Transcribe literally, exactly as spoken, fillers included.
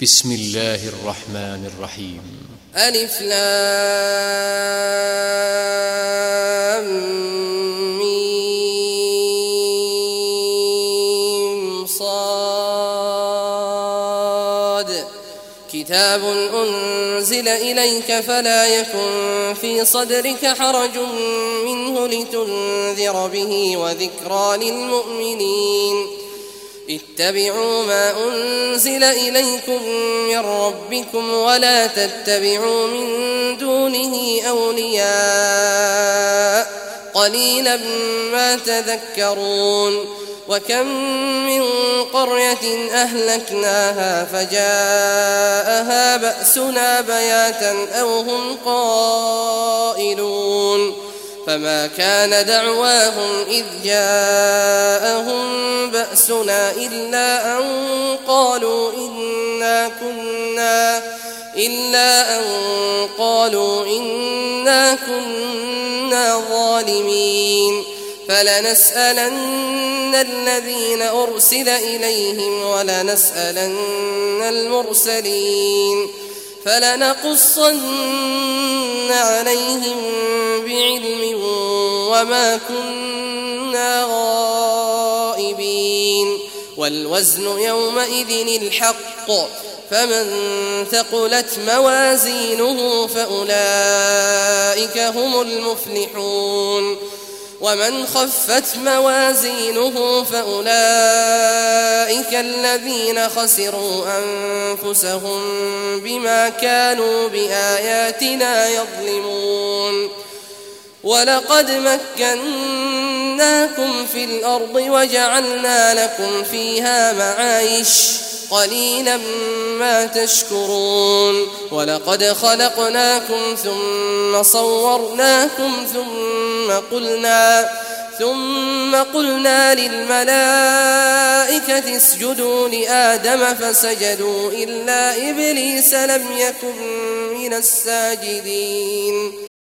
بسم الله الرحمن الرحيم. ألف لام ميم صاد كتاب أنزل إليك فلا يكن في صدرك حرج منه لتنذر به وذكرى للمؤمنين. اتبعوا ما أنزل إليكم من ربكم ولا تتبعوا من دونه أولياء قليلا ما تذكرون. وكم من قرية أهلكناها فجاءها بأسنا بياتا أو هم قائلون فما كان دعواهم إذ جاءهم بأسنا إلا أن قالوا إنا كنا إلا أن قالوا إنا كنا ظالمين. فلنسألن الذين أرسل إليهم ولنسألن المرسلين فلنقصن عليهم بعلم وما كنا غائبين. والوزن يومئذ الحق فمن ثقلت موازينه فأولئك هم المفلحون ومن خفت موازينه فأولئك الذين خسروا أنفسهم بما كانوا بآياتنا يظلمون. ولقد مكناكم في الأرض وجعلنا لكم فيها معايش قليلا ما تشكرون. ولقد خلقناكم ثم صورناكم ثم قلنا ثم قلنا للملائكة اسجدوا لآدم فسجدوا إلا إبليس لم يكن من الساجدين.